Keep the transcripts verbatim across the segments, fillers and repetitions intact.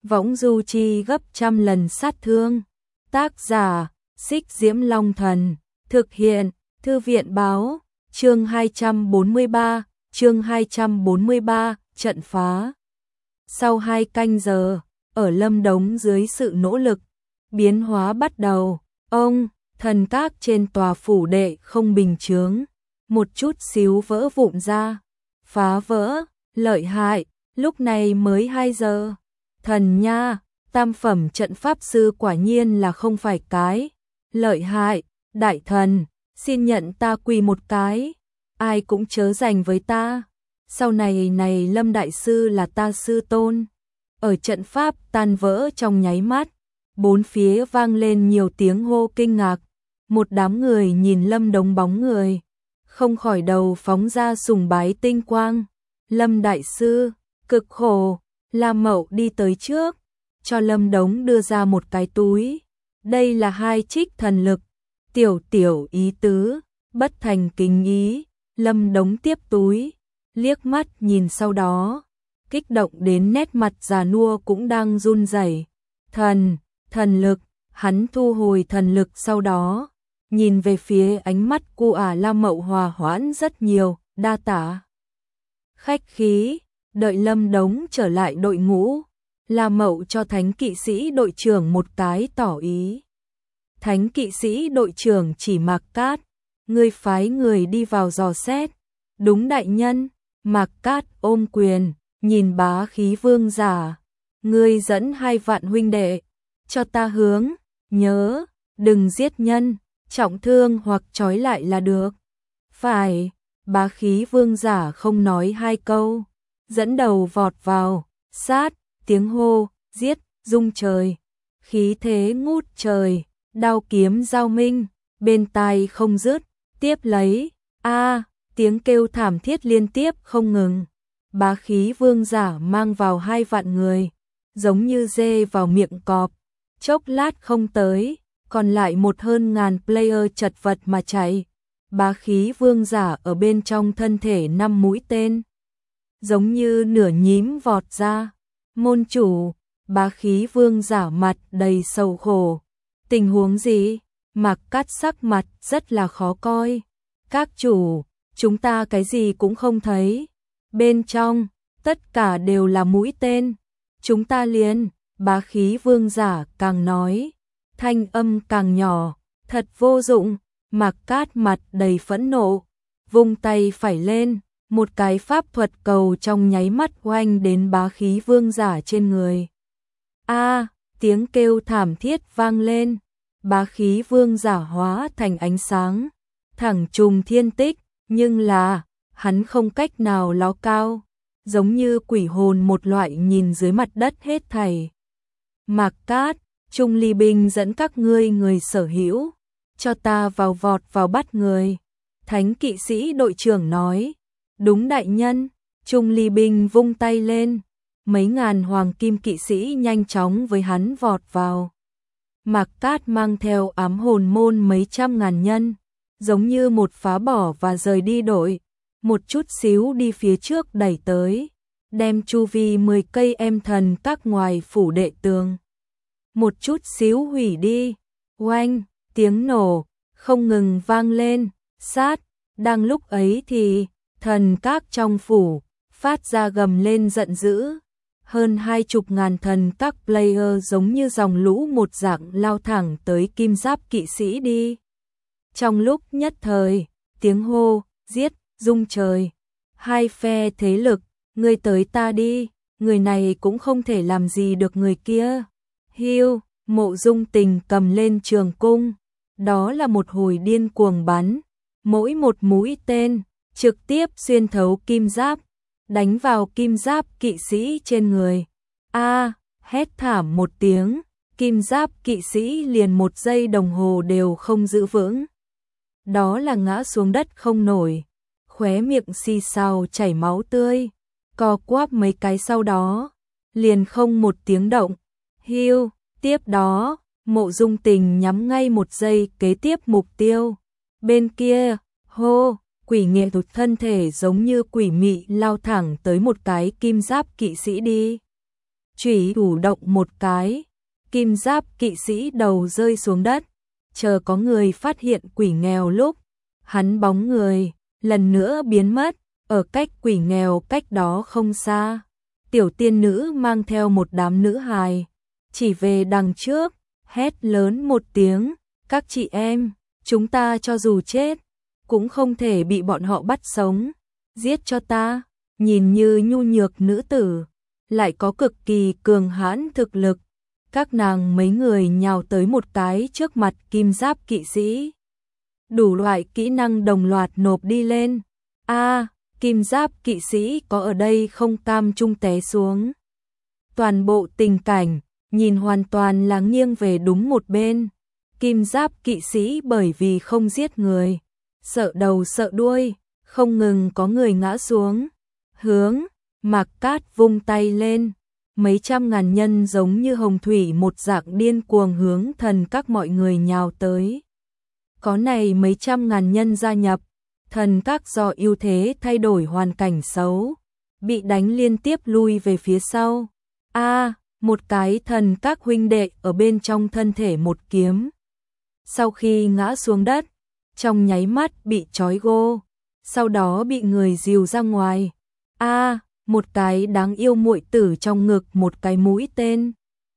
võng du chi gấp trăm lần sát thương. Tác giả, Xích Diễm Long Thần, thực hiện, Thư viện báo, chương hai trăm bốn mươi ba, chương hai trăm bốn mươi ba, trận phá. Sau hai canh giờ, ở Lâm Đống dưới sự nỗ lực, biến hóa bắt đầu, ông, thần các trên tòa phủ đệ không bình chướng, một chút xíu vỡ vụn ra, phá vỡ, lợi hại, lúc này mới hai giờ. Thần nha, tam phẩm trận pháp sư quả nhiên là không phải cái, lợi hại, đại thần, xin nhận ta quỳ một cái, ai cũng chớ giành với ta, sau này này Lâm đại sư là ta sư tôn. Ở trận pháp tan vỡ trong nháy mắt, bốn phía vang lên nhiều tiếng hô kinh ngạc, một đám người nhìn Lâm Đống bóng người, không khỏi đầu phóng ra sùng bái tinh quang. Lâm đại sư, cực khổ, La Mậu đi tới trước, cho Lâm Đống đưa ra một cái túi. Đây là hai trích thần lực, tiểu tiểu ý tứ, bất thành kính ý. Lâm Đống tiếp túi, liếc mắt nhìn sau đó, kích động đến nét mặt già nua cũng đang run rẩy. Thần, thần lực, hắn thu hồi thần lực sau đó, nhìn về phía ánh mắt cô ả La Mậu hòa hoãn rất nhiều, đa tả. Khách khí, đợi Lâm Đống trở lại đội ngũ, La Mậu cho thánh kỵ sĩ đội trưởng một cái tỏ ý. Thánh kỵ sĩ đội trưởng chỉ Mạc Cát, ngươi phái người đi vào dò xét. Đúng đại nhân. Mạc Cát ôm quyền, nhìn bá khí vương giả, ngươi dẫn hai vạn huynh đệ, cho ta hướng, nhớ, đừng giết nhân, trọng thương hoặc trói lại là được. Phải, bá khí vương giả không nói hai câu, dẫn đầu vọt vào, sát, tiếng hô, giết, rung trời, khí thế ngút trời, đao kiếm giao minh, bên tai không dứt, tiếp lấy, a tiếng kêu thảm thiết liên tiếp không ngừng. Bá khí vương giả mang vào hai vạn người, giống như dê vào miệng cọp, chốc lát không tới, còn lại một hơn ngàn player chật vật mà chạy. Bá khí vương giả ở bên trong thân thể năm mũi tên, giống như nửa nhím vọt ra. Môn chủ, bá khí vương giả mặt đầy sầu khổ. Tình huống gì? Mạc Cát sắc mặt rất là khó coi. Các chủ, chúng ta cái gì cũng không thấy. Bên trong, tất cả đều là mũi tên. Chúng ta liền, bá khí vương giả càng nói, thanh âm càng nhỏ, thật vô dụng. Mạc Cát mặt đầy phẫn nộ, vung tay phải lên, một cái pháp thuật cầu trong nháy mắt oanh đến bá khí vương giả trên người. A, tiếng kêu thảm thiết vang lên, bá khí vương giả hóa thành ánh sáng, thẳng trùng thiên tích, nhưng là, hắn không cách nào ló cao, giống như quỷ hồn một loại nhìn dưới mặt đất hết thảy. Mạc Cát, Trung Ly binh dẫn các ngươi người sở hữu, cho ta vào vọt vào bắt người. Thánh kỵ sĩ đội trưởng nói, đúng đại nhân. Trung Ly binh vung tay lên, mấy ngàn hoàng kim kỵ sĩ nhanh chóng với hắn vọt vào. Mạc Cát mang theo ám hồn môn mấy trăm ngàn nhân, giống như một phá bỏ và rời đi đội, một chút xíu đi phía trước đẩy tới, đem chu vi mười cây em thần các ngoài phủ đệ tường, một chút xíu hủy đi. Oanh, tiếng nổ không ngừng vang lên, sát, đang lúc ấy thì thần các trong phủ phát ra gầm lên giận dữ, hơn hai chục ngàn thần các player giống như dòng lũ một dạng lao thẳng tới kim giáp kỵ sĩ đi. Trong lúc nhất thời, tiếng hô, giết, rung trời, hai phe thế lực, người tới ta đi, người này cũng không thể làm gì được người kia. Hiu, Mộ Dung Tình cầm lên trường cung, đó là một hồi điên cuồng bắn, mỗi một mũi tên trực tiếp xuyên thấu kim giáp, đánh vào kim giáp kỵ sĩ trên người. A, hét thảm một tiếng, kim giáp kỵ sĩ liền một giây đồng hồ đều không giữ vững. Đó là ngã xuống đất không nổi, khóe miệng xì xào chảy máu tươi, co quắp mấy cái sau đó, liền không một tiếng động. Hiu, tiếp đó, Mộ Dung Tình nhắm ngay một giây kế tiếp mục tiêu. Bên kia, hô, quỷ nghệ thuật thân thể giống như quỷ mị lao thẳng tới một cái kim giáp kỵ sĩ đi. chủy thủ động một cái, kim giáp kỵ sĩ đầu rơi xuống đất, chờ có người phát hiện quỷ nghèo lúc, hắn bóng người lần nữa biến mất, ở cách quỷ nghèo cách đó không xa. Tiểu tiên nữ mang theo một đám nữ hài, chỉ về đằng trước, hét lớn một tiếng, các chị em, chúng ta cho dù chết, cũng không thể bị bọn họ bắt sống, giết cho ta. Nhìn như nhu nhược nữ tử, lại có cực kỳ cường hãn thực lực. Các nàng mấy người nhào tới một cái trước mặt kim giáp kỵ sĩ. Đủ loại kỹ năng đồng loạt nộp đi lên. A, kim giáp kỵ sĩ có ở đây không cam trung té xuống. Toàn bộ tình cảnh, nhìn hoàn toàn là nghiêng về đúng một bên. Kim giáp kỵ sĩ bởi vì không giết người, sợ đầu sợ đuôi, không ngừng có người ngã xuống. Hướng, Mạc Cát vung tay lên, mấy trăm ngàn nhân giống như hồng thủy một dạng điên cuồng hướng thần các mọi người nhào tới. Có này mấy trăm ngàn nhân gia nhập, thần các do ưu thế thay đổi hoàn cảnh xấu, bị đánh liên tiếp lui về phía sau. A, một cái thần các huynh đệ ở bên trong thân thể một kiếm. Sau khi ngã xuống đất, trong nháy mắt bị trói gô, sau đó bị người dìu ra ngoài. A, một cái đáng yêu muội tử trong ngực một cái mũi tên.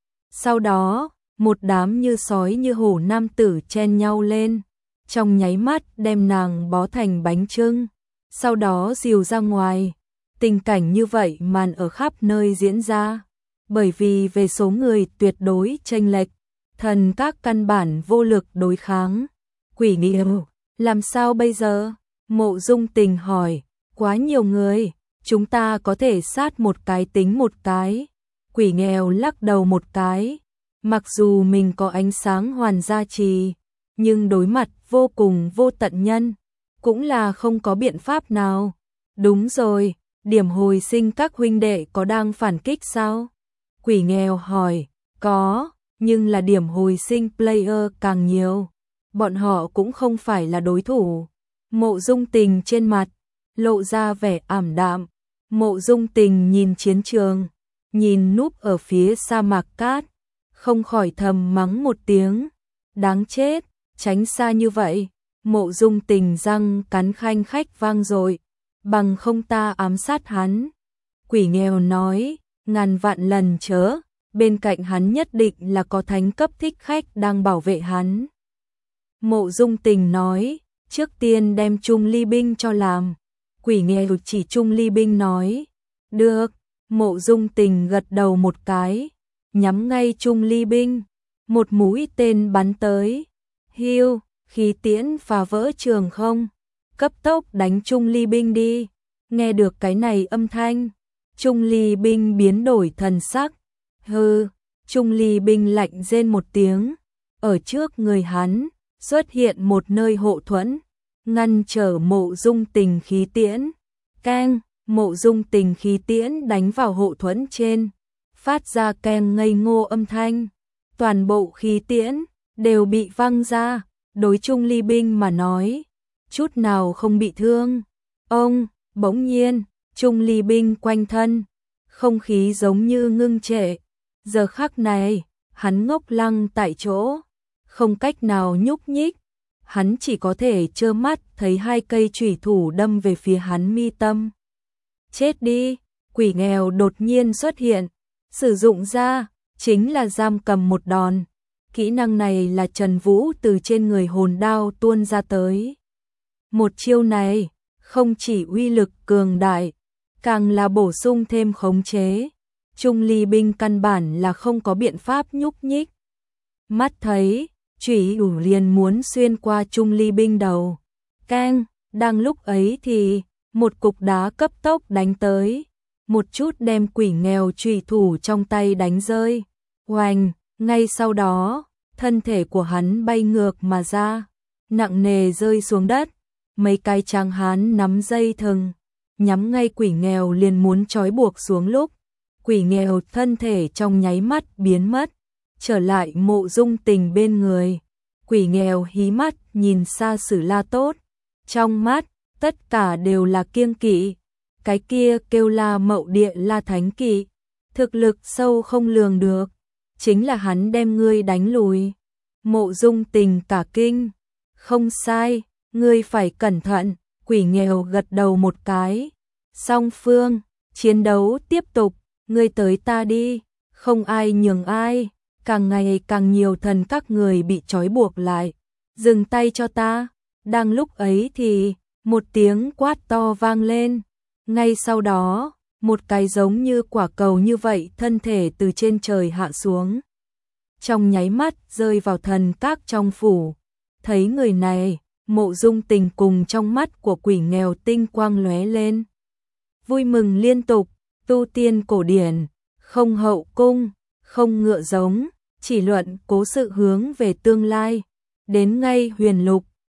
Sau đó, một đám như sói như hổ nam tử chen nhau lên, trong nháy mắt đem nàng bó thành bánh chưng, sau đó dìu ra ngoài. Tình cảnh như vậy màn ở khắp nơi diễn ra, bởi vì về số người tuyệt đối chênh lệch, thần các căn bản vô lực đối kháng. Quỷ nghèo, làm sao bây giờ? Mộ Dung Tình hỏi, quá nhiều người, chúng ta có thể sát một cái tính một cái. Quỷ nghèo lắc đầu một cái, mặc dù mình có ánh sáng hoàn gia trì, nhưng đối mặt vô cùng vô tận nhân, cũng là không có biện pháp nào. Đúng rồi, điểm hồi sinh các huynh đệ có đang phản kích sao? Quỷ nghèo hỏi, có, nhưng là điểm hồi sinh player càng nhiều, bọn họ cũng không phải là đối thủ. Mộ Dung Tình trên mặt lộ ra vẻ ảm đạm. Mộ Dung Tình nhìn chiến trường, nhìn núp ở phía sa mạc cát, không khỏi thầm mắng một tiếng, đáng chết, tránh xa như vậy. Mộ Dung Tình răng cắn khanh khách vang dội, bằng không ta ám sát hắn. Quỷ nghèo nói, ngàn vạn lần chớ, bên cạnh hắn nhất định là có thánh cấp thích khách đang bảo vệ hắn. Mộ Dung Tình nói, trước tiên đem Trung Ly binh cho làm. Quỷ nghèo chỉ Trung Ly binh nói, được. Mộ Dung Tình gật đầu một cái, nhắm ngay Trung Ly binh, một mũi tên bắn tới. Hiu, khí tiễn phá vỡ trường không, cấp tốc đánh Trung Ly binh đi. Nghe được cái này âm thanh, Trung Ly binh biến đổi thần sắc. Hừ, Trung Ly binh lạnh rên một tiếng, ở trước người hắn xuất hiện một nơi hộ thuẫn, ngăn trở Mộ Dung Tình khí tiễn. Keng, Mộ Dung Tình khí tiễn đánh vào hộ thuẫn trên, phát ra keng ngây ngô âm thanh, toàn bộ khí tiễn đều bị văng ra. Đối Trung Ly binh mà nói, chút nào không bị thương. Ông, bỗng nhiên, Trung Ly binh quanh thân, không khí giống như ngưng trệ. Giờ khắc này, hắn ngốc lăng tại chỗ, không cách nào nhúc nhích. Hắn chỉ có thể trơ mắt thấy hai cây chủy thủ đâm về phía hắn mi tâm. Chết đi, quỷ nghèo đột nhiên xuất hiện, sử dụng ra, chính là giam cầm một đòn. Kỹ năng này là Trần Vũ từ trên người hồn đao tuôn ra tới. Một chiêu này, không chỉ uy lực cường đại, càng là bổ sung thêm khống chế. Trung Ly binh căn bản là không có biện pháp nhúc nhích. Mắt thấy, chủy thủ liền muốn xuyên qua Trung Ly binh đầu. Keng, đang lúc ấy thì, một cục đá cấp tốc đánh tới, một chút đem quỷ nghèo chủy thủ trong tay đánh rơi. Oanh, ngay sau đó, thân thể của hắn bay ngược mà ra, nặng nề rơi xuống đất. Mấy cái tráng hán nắm dây thừng, nhắm ngay quỷ nghèo liền muốn trói buộc xuống lúc, quỷ nghèo thân thể trong nháy mắt biến mất, trở lại Mộ Dung Tình bên người. Quỷ nghèo hí mắt nhìn xa Sử La Tốt, trong mắt tất cả đều là kiêng kỵ. Cái kia kêu La Mậu Địa La Thánh Kỵ, thực lực sâu không lường được, chính là hắn đem ngươi đánh lùi. Mộ Dung Tình cả kinh, không sai, ngươi phải cẩn thận, Quỷ Nghèo gật đầu một cái. Song phương, chiến đấu tiếp tục, ngươi tới ta đi, không ai nhường ai, càng ngày càng nhiều thần các người bị trói buộc lại. Dừng tay cho ta. Đang lúc ấy thì, một tiếng quát to vang lên. Ngay sau đó, một cái giống như quả cầu như vậy thân thể từ trên trời hạ xuống. Trong nháy mắt rơi vào thần các trong phủ. Thấy người này, Mộ Dung Tình cùng trong mắt của Quỷ Nghèo tinh quang lóe lên. Vui mừng liên tục, tu tiên cổ điển, không hậu cung, không ngựa giống, chỉ luận cố sự hướng về tương lai. Đến ngay huyền lục,